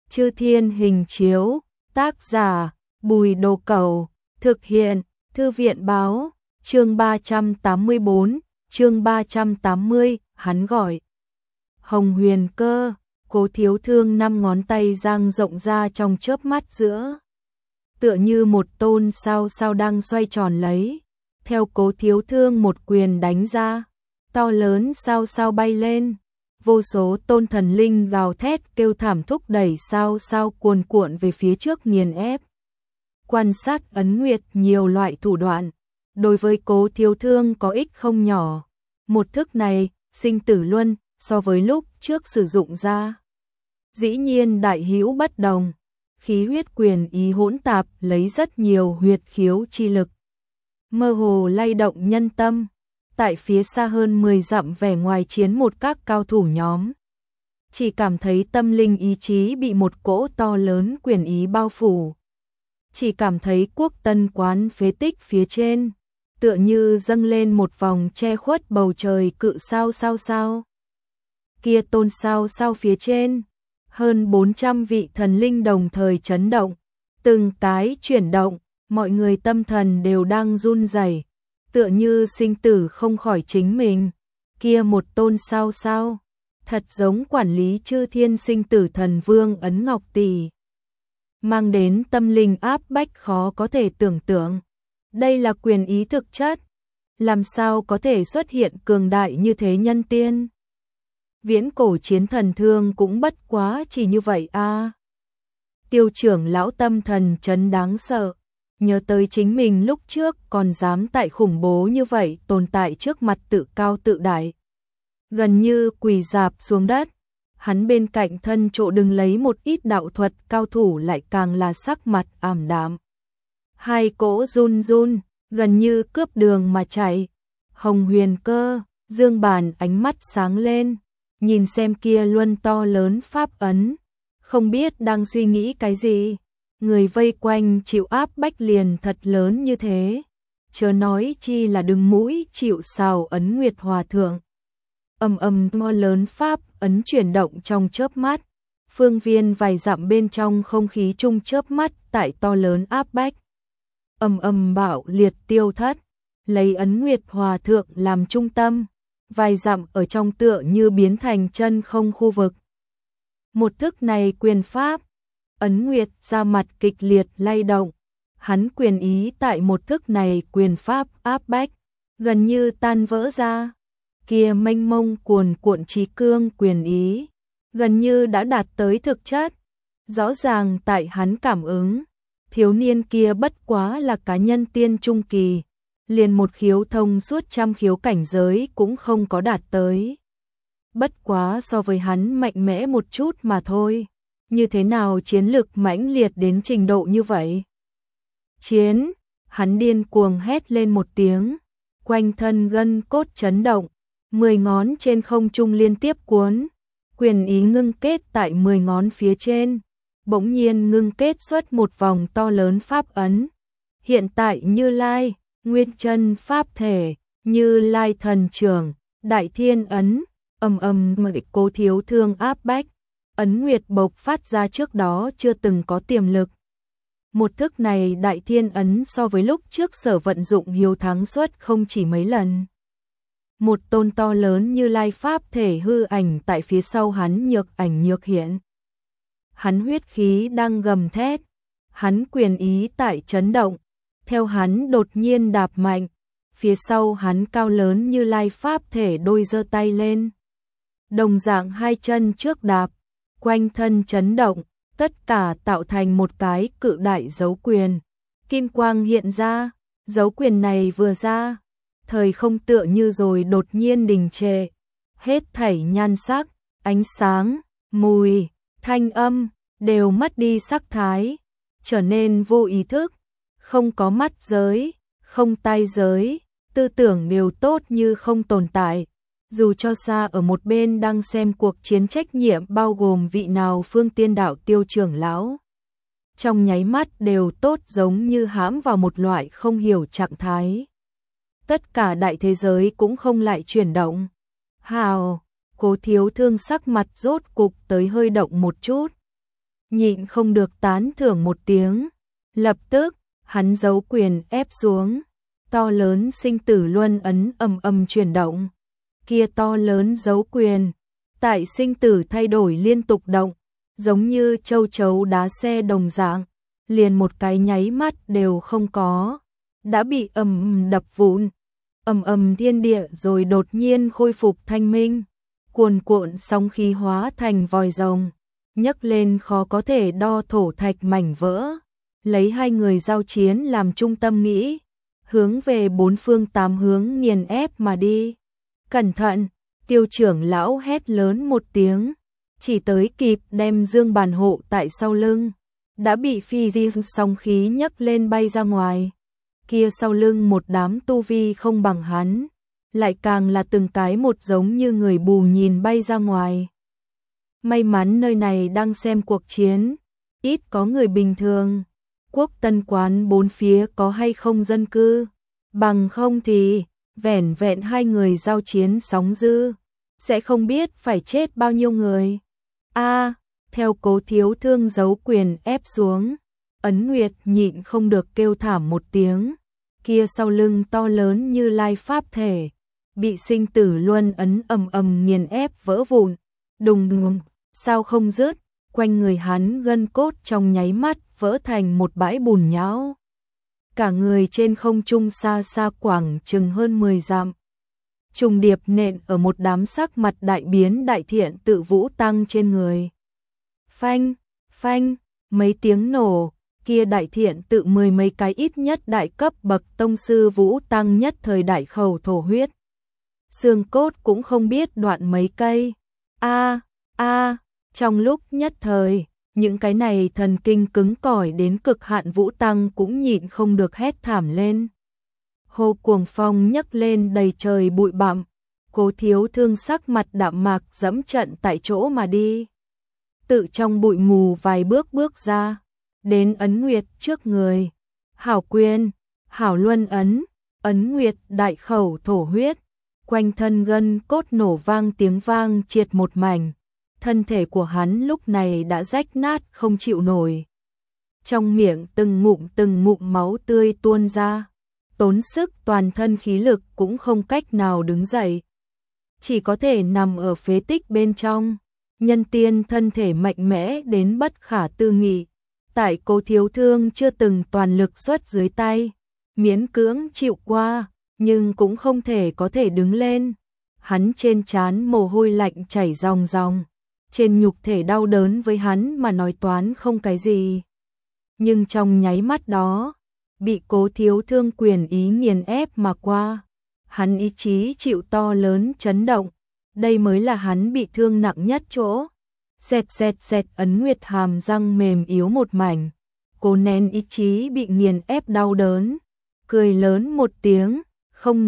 Chư Thiên Hình Chiếu, tác giả, Bùi Đồ Cẩu, thực hiện, Thư viện báo, chương 384, chương 380, hắn gọi. Hồng Huyền Cơ, Cố Thiếu Thương 5 ngón tay dang rộng ra trong chớp mắt giữa. Tựa như một tôn sao sao đang xoay tròn lấy. Theo Cố Thiếu Thương một quyền đánh ra, to lớn sao sao bay lên. Vô số tôn thần linh gào thét kêu thảm thúc đẩy sao sao cuồn cuộn về phía trước nghiền ép. Quan sát ấn nguyệt nhiều loại thủ đoạn, đối với Cố Thiếu Thương có ích không nhỏ. Một thức này, sinh tử luân, so với lúc trước sử dụng ra. Dĩ nhiên đại hữu bất đồng, khí huyết quyền ý hỗn tạp lấy rất nhiều huyệt khiếu chi lực. Mơ hồ lay động nhân tâm. Tại phía xa hơn 10 dặm vẻ ngoài chiến một các cao thủ nhóm. Chỉ cảm thấy tâm linh ý chí bị một cỗ to lớn quyền ý bao phủ. Chỉ cảm thấy quốc tân quán phế tích phía trên, tựa như dâng lên một vòng che khuất bầu trời cự sao sao sao. Kia tôn sao sao phía trên, hơn 400 vị thần linh đồng thời chấn động, từng cái chuyển động, mọi người tâm thần đều đang run rẩy. Tựa như sinh tử không khỏi chính mình, kia một tôn sao sao, thật giống quản lý chư thiên sinh tử thần vương ấn ngọc tỷ. Mang đến tâm linh áp bách khó có thể tưởng tượng, đây là quyền ý thực chất, làm sao có thể xuất hiện cường đại như thế nhân tiên. Viễn cổ chiến thần thương cũng bất quá chỉ như vậy a. Tiêu trưởng lão tâm thần chấn đáng sợ. Nhớ tới chính mình lúc trước còn dám tại khủng bố như vậy tồn tại trước mặt tự cao tự đại. Gần như quỳ rạp xuống đất, hắn bên cạnh thân chỗ đừng lấy một ít đạo thuật cao thủ lại càng là sắc mặt ảm đạm. Hai cỗ run run, gần như cướp đường mà chạy. Hồng Huyền Cơ, Dương Bàn ánh mắt sáng lên, nhìn xem kia luân to lớn pháp ấn, không biết đang suy nghĩ cái gì. Người vây quanh chịu áp bách liền thật lớn như thế, chớ nói chi là đứng mũi chịu sào ấn nguyệt hòa thượng. To lớn pháp ấn chuyển động trong chớp mắt, phương viên vài dặm bên trong không khí chung chớp mắt tại to lớn áp bách. Bạo liệt tiêu thất, lấy ấn nguyệt hòa thượng làm trung tâm, vài dặm ở trong tựa như biến thành chân không khu vực. Một thức này quyền pháp, ấn nguyệt ra mặt kịch liệt lay động, hắn quyền ý tại một thức này quyền pháp áp bách, gần như tan vỡ ra. Kia mênh mông cuồn cuộn trí cương quyền ý, gần như đã đạt tới thực chất. Rõ ràng tại hắn cảm ứng, thiếu niên kia bất quá là cá nhân tiên trung kỳ, liền một khiếu thông suốt trăm khiếu cảnh giới cũng không có đạt tới. Bất quá so với hắn mạnh mẽ một chút mà thôi. Như thế nào chiến lực mãnh liệt đến trình độ như vậy? Chiến, hắn điên cuồng hét lên một tiếng, quanh thân gân cốt chấn động, 10 ngón trên không trung liên tiếp cuốn, quyền ý ngưng kết tại 10 ngón phía trên, bỗng nhiên ngưng kết xuất một vòng to lớn pháp ấn. Hiện tại Như Lai, Nguyên Chân pháp thể, Như Lai thần trưởng, Đại Thiên ấn, mà Cố Thiếu Thương áp bách. Ấn nguyệt bộc phát ra trước đó chưa từng có tiềm lực. Một thức này Đại Thiên ấn so với lúc trước sở vận dụng hiếu thắng suất không chỉ mấy lần. Một tôn to lớn Như Lai pháp thể hư ảnh tại phía sau hắn nhược ảnh nhược hiện. Hắn huyết khí đang gầm thét, hắn quyền ý tại chấn động, theo hắn đột nhiên đạp mạnh, phía sau hắn cao lớn Như Lai pháp thể đôi giơ tay lên. Đồng dạng hai chân trước đạp, quanh thân chấn động, tất cả tạo thành một cái cự đại dấu quyền. Kim quang hiện ra, dấu quyền này vừa ra, thời không tựa như rồi đột nhiên đình trệ. Hết thảy nhan sắc, ánh sáng, mùi, thanh âm, đều mất đi sắc thái, trở nên vô ý thức, không có mắt giới, không tai giới, tư tưởng đều tốt như không tồn tại. Dù cho xa ở một bên đang xem cuộc chiến trách nhiệm bao gồm vị nào phương tiên đạo Tiêu trưởng lão, trong nháy mắt đều tốt giống như hãm vào một loại không hiểu trạng thái. Tất cả đại thế giới cũng không lại chuyển động. Hào, Cố Thiếu Thương sắc mặt rốt cục tới hơi động một chút. nhịn không được tán thưởng một tiếng. Lập tức, hắn giấu quyền ép xuống, to lớn sinh tử luân ấn ầm ầm chuyển động. Kia to lớn giấu quyền, tại sinh tử thay đổi liên tục động, giống như châu chấu đá xe đồng dạng, liền một cái nháy mắt đều không có, đã bị ầm đập vụn. Ầm ầm thiên địa rồi đột nhiên khôi phục thanh minh, cuồn cuộn sóng khí hóa thành vòi rồng, nhấc lên khó có thể đo thổ thạch mảnh vỡ, lấy hai người giao chiến làm trung tâm nghĩ, hướng về bốn phương tám hướng nghiền ép mà đi. Cẩn thận, Tiêu trưởng lão hét lớn một tiếng, chỉ tới kịp đem dương bàn hộ tại sau lưng, đã bị phi di sóng khí nhấc lên bay ra ngoài. Kia sau lưng một đám tu vi không bằng hắn, lại càng là từng cái một giống như người mù nhìn bay ra ngoài. May mắn nơi này đang xem cuộc chiến, ít có người bình thường. Quốc Tân quán bốn phía có hay không dân cư, bằng không thì vẻn vẹn hai người giao chiến sóng dư, sẽ không biết phải chết bao nhiêu người. Theo Cố Thiếu Thương giấu quyền ép xuống, Ấn Nguyệt nhịn không được kêu thảm một tiếng. Kia sau lưng to lớn như lai pháp thể, bị sinh tử luân ấn ầm ầm nghiền ép vỡ vụn, đùng đùng, sao không dứt, quanh người hắn gân cốt trong nháy mắt vỡ thành một bãi bùn nhão. Cả người trên không trung xa xa quảng chừng hơn 10 dặm. Trùng điệp nện ở một đám sắc mặt đại biến đại thiện tự vũ tăng trên người. Phanh, phanh, mấy tiếng nổ, kia đại thiện tự mười mấy cái ít nhất đại cấp bậc tông sư vũ tăng nhất thời đại khẩu thổ huyết. Xương cốt cũng không biết đoạn mấy cây. Trong lúc nhất thời, những cái này thần kinh cứng cỏi đến cực hạn vũ tăng cũng nhịn không được hét thảm lên. Hồ cuồng phong nhấc lên đầy trời bụi bặm, Cố Thiếu Thương sắc mặt đạm mạc dẫm trận tại chỗ mà đi. Tự trong bụi mù vài bước bước ra, đến Ấn Nguyệt trước người. Hảo quyền, hảo luân ấn, Ấn Nguyệt đại khẩu thổ huyết, quanh thân gân cốt nổ vang tiếng vang triệt một mảnh. Thân thể của hắn lúc này đã rách nát không chịu nổi. Trong miệng từng ngụm máu tươi tuôn ra, tốn sức toàn thân khí lực cũng không cách nào đứng dậy. Chỉ có thể nằm ở phế tích bên trong, nhân tiên thân thể mạnh mẽ đến bất khả tư nghị. Tại Cố Thiếu Thương chưa từng toàn lực xuất dưới tay, miễn cưỡng chịu qua, nhưng cũng không thể có thể đứng lên. Hắn trên trán mồ hôi lạnh chảy ròng ròng, trên nhục thể đau đớn với hắn mà nói toán không cái gì. Nhưng trong nháy mắt đó, bị Cố Thiếu Thương quyền ý nghiền ép mà qua, hắn ý chí chịu to lớn chấn động, đây mới là hắn bị thương nặng nhất chỗ. Xẹt Ấn Nguyệt hàm răng mềm yếu một mảnh, cố nén ý chí bị nghiền ép đau đớn, cười lớn một tiếng, không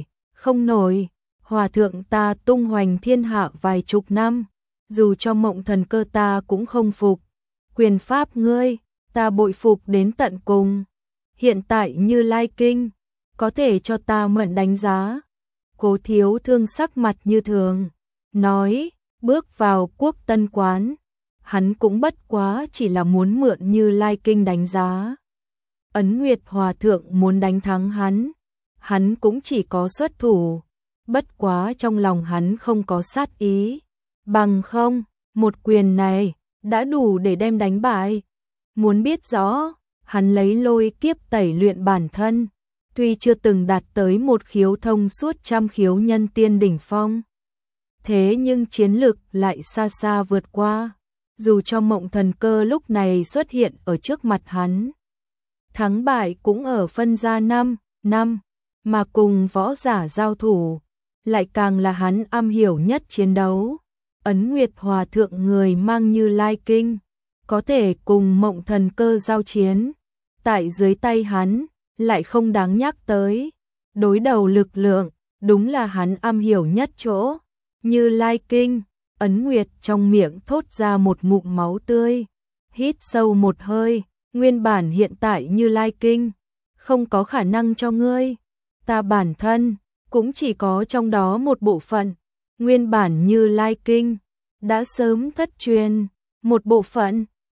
nổi, hòa thượng ta tung hoành thiên hạ vài chục năm, dù cho Mộng Thần Cơ ta cũng không phục, quyền pháp ngươi, ta bội phục đến tận cùng, hiện tại Như Lai Kinh, có thể cho ta mượn đánh giá. Cố Thiếu Thương sắc mặt như thường, nói, bước vào Quốc Tân quán, hắn cũng bất quá chỉ là muốn mượn Như Lai Kinh đánh giá. Ấn Nguyệt hòa thượng muốn đánh thắng hắn cũng chỉ có xuất thủ, bất quá trong lòng hắn không có sát ý, bằng không, một quyền này đã đủ để đem đánh bại. Muốn biết rõ, hắn lấy lôi kiếp tẩy luyện bản thân, tuy chưa từng đạt tới một khiếu thông suốt trăm khiếu nhân tiên đỉnh phong, thế nhưng chiến lực lại xa xa vượt qua, dù cho Mộng Thần Cơ lúc này xuất hiện ở trước mặt hắn. Thắng bại cũng ở phân ra 5 năm, mà cùng võ giả giao thủ, lại càng là hắn am hiểu nhất chiến đấu. Ấn Nguyệt hòa thượng người mang Như Lai Kinh, có thể cùng Mộng Thần Cơ giao chiến, tại dưới tay hắn, lại không đáng nhắc tới. Đối đầu lực lượng, đúng là hắn am hiểu nhất chỗ. Như Lai Kinh, Ấn Nguyệt trong miệng thốt ra một ngụm máu tươi, hít sâu một hơi, nguyên bản hiện tại Như Lai Kinh, không có khả năng cho ngươi, ta bản thân, cũng chỉ có trong đó một bộ phận, nguyên bản Như Lai Kinh, đã sớm thất truyền, một bộ phận,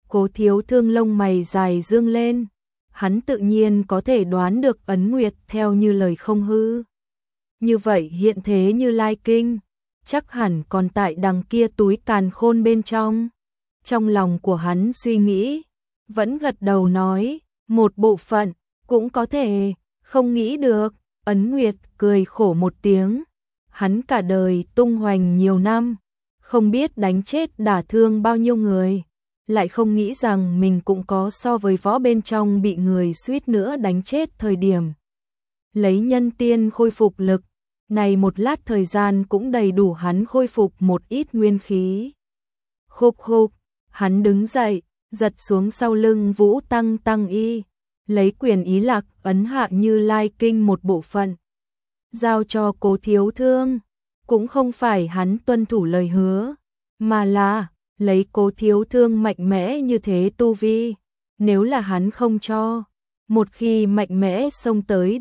Cố Thiếu Thương lông mày dài dương lên, hắn tự nhiên có thể đoán được Ấn Nguyệt theo như lời không hư. Như vậy hiện thế Như Lai Kinh, chắc hẳn còn tại đằng kia túi càn khôn bên trong. Trong lòng của hắn suy nghĩ, vẫn gật đầu nói, một bộ phận, cũng có thể, không nghĩ được. Ấn Nguyệt cười khổ một tiếng, hắn cả đời tung hoành nhiều năm, không biết đánh chết đả thương bao nhiêu người, lại không nghĩ rằng mình cũng có so với võ bên trong bị người suýt nữa đánh chết thời điểm. Lấy nhân tiên khôi phục lực, này một lát thời gian cũng đầy đủ hắn khôi phục một ít nguyên khí. Khục khục, hắn đứng dậy, giật xuống sau lưng Vũ Tăng Tăng Y, lấy quyền ý lạc ấn hạ Như Lai Kinh một bộ phận, giao cho Cố Thiếu Thương. Cũng không phải hắn tuân thủ lời hứa, mà là lấy Cố Thiếu Thương mạnh mẽ như thế tu vi, nếu là hắn không cho, một khi mạnh mẽ xông tới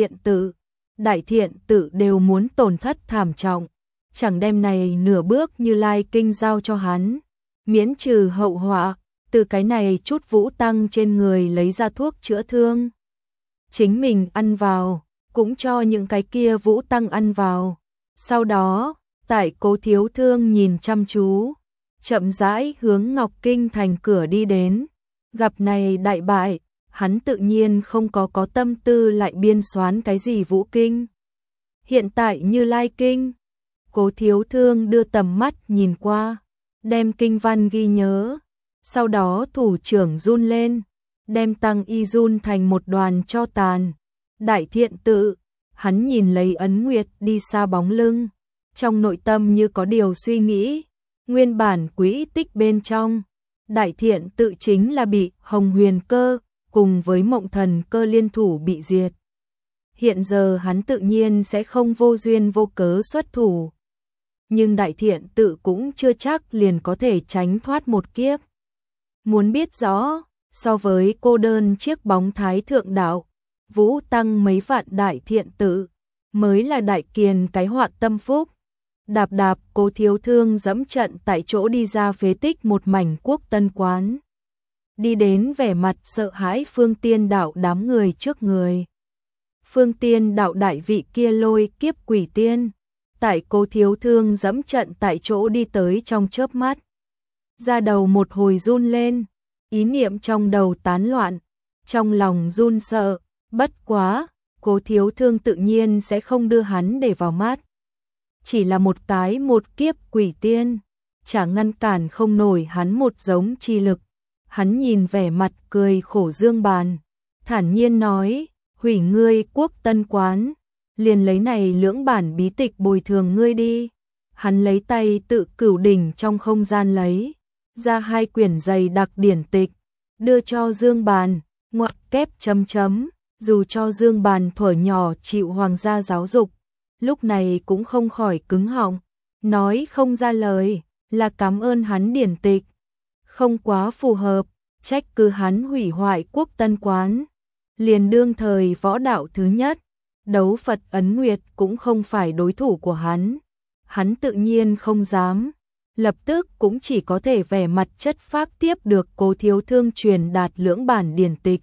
Đại Thiện Tự đều muốn tổn thất thảm trọng, chẳng đem này nửa bước Như Lai Kinh giao cho hắn, miễn trừ hậu họa, từ cái này chút Vũ Tăng trên người lấy ra thuốc chữa thương. Chính mình ăn vào, cũng cho những cái kia Vũ Tăng ăn vào. Sau đó, tại Cố Thiếu Thương nhìn chăm chú, chậm rãi hướng Ngọc Kinh thành cửa đi đến. Gặp này đại bại, hắn tự nhiên không có tâm tư lại biên soán cái gì Vũ Kinh. Hiện tại Như Lai Kinh, Cố Thiếu Thương đưa tầm mắt nhìn qua, đem kinh văn ghi nhớ, sau đó thủ trưởng run lên, đem Tăng Y run thành một đoàn tro tàn. Đại Thiện Tự, hắn nhìn lấy Ấn Nguyệt đi xa bóng lưng, trong nội tâm như có điều suy nghĩ, nguyên bản quỹ tích bên trong, Đại Thiện Tự chính là bị Hồng Huyền Cơ cùng với Mộng Thần Cơ liên thủ bị diệt. Hiện giờ hắn tự nhiên sẽ không vô duyên vô cớ xuất thủ, nhưng Đại Thiện Tự cũng chưa chắc liền có thể tránh thoát một kiếp. Muốn biết rõ, so với cô đơn chiếc bóng Thái Thượng Đạo, Vũ Tăng mấy vạn Đại Thiện Tự, mới là đại kiền cái họa tâm phúc. Đạp đạp Cố Thiếu Thương dẫm trận tại chỗ đi ra phế tích một mảnh Quốc Tân quán. Đi đến vẻ mặt sợ hãi Phương Tiên Đạo đám người trước người. Phương Tiên Đạo đại vị kia lôi kiếp quỷ tiên, tại Cố Thiếu Thương dẫm trận tại chỗ đi tới trong chớp mắt. Da đầu một hồi run lên, ý niệm trong đầu tán loạn, trong lòng run sợ, bất quá, Cố Thiếu Thương tự nhiên sẽ không đưa hắn để vào mắt. Chỉ là một kiếp quỷ tiên, chả ngăn cản không nổi hắn một giống chi lực. Hắn nhìn vẻ mặt cười khổ Dương Bàn, thản nhiên nói, hủy ngươi Quốc Tân quán, liền lấy này lưỡng bản bí tịch bồi thường ngươi đi. Hắn lấy tay tự cửu đỉnh trong không gian lấy ra 2 quyển dày đặc điển tịch, đưa cho Dương Bàn, ngoặc kép chấm chấm, dù cho Dương Bàn thuở nhỏ chịu hoàng gia giáo dục, lúc này cũng không khỏi cứng họng, nói không ra lời, là cảm ơn hắn điển tịch. Không quá phù hợp, trách cứ hắn hủy hoại Quốc Tân quán. Liền đương thời võ đạo thứ nhất, đấu Phật Ấn Nguyệt cũng không phải đối thủ của hắn. Hắn tự nhiên không dám, lập tức cũng chỉ có thể vẻ mặt chất phác tiếp được Cố Thiếu Thương truyền đạt lưỡng bản điển tịch.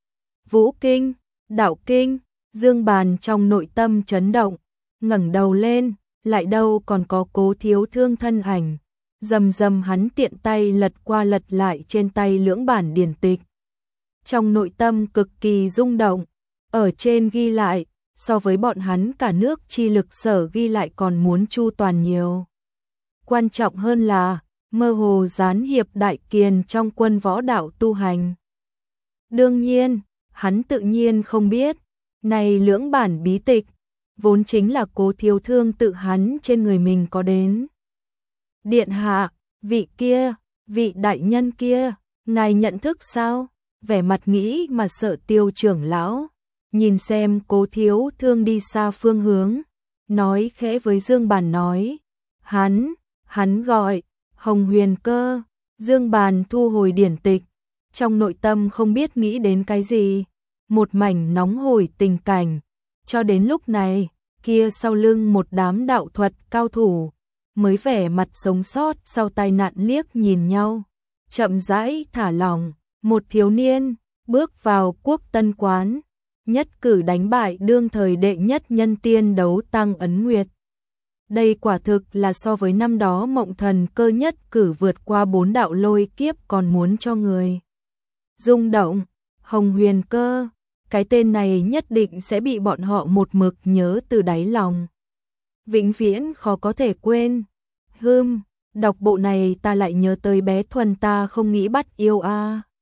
Vũ Kinh, Đạo Kinh, Dương Bàn trong nội tâm chấn động, ngẩng đầu lên, lại đâu còn có Cố Thiếu Thương thân ảnh. Rầm rầm hắn tiện tay lật qua lật lại trên tay lưỡng bản điển tịch. Trong nội tâm cực kỳ rung động, ở trên ghi lại, so với bọn hắn cả nước chi lực sở ghi lại còn muốn chu toàn nhiều. Quan trọng hơn là, mơ hồ gián hiệp đại kiền trong quân võ đạo tu hành. Đương nhiên, hắn tự nhiên không biết, này lưỡng bản bí tịch, vốn chính là Cố Thiếu Thương tự hắn trên người mình có đến. Điện hạ, vị đại nhân kia, ngài nhận thức sao? Vẻ mặt nghĩ mà sợ Tiêu trưởng lão, nhìn xem Cố Thiếu Thương đi xa phương hướng, nói khẽ với Dương Bàn nói, hắn gọi, Hồng Huyền Cơ. Dương Bàn thu hồi điển tịch, trong nội tâm không biết nghĩ đến cái gì, một mảnh nóng hổi tình cảnh, cho đến lúc này, kia sau lưng một đám đạo thuật cao thủ, mới vẻ mặt sống sót sau tai nạn liếc nhìn nhau. chậm rãi thả lỏng, một thiếu niên bước vào Quốc Tân quán, nhất cử đánh bại đương thời đệ nhất nhân tiên đấu Tăng Ấn Nguyệt. Đây quả thực là so với năm đó Mộng Thần Cơ nhất cử vượt qua 4 đạo lôi kiếp còn muốn cho người rung động. Hồng Huyền Cơ, cái tên này nhất định sẽ bị bọn họ một mực nhớ từ đáy lòng, vĩnh viễn khó có thể quên. Đọc bộ này ta lại nhớ tới bé Thuần ta không nghĩ bắt yêu a.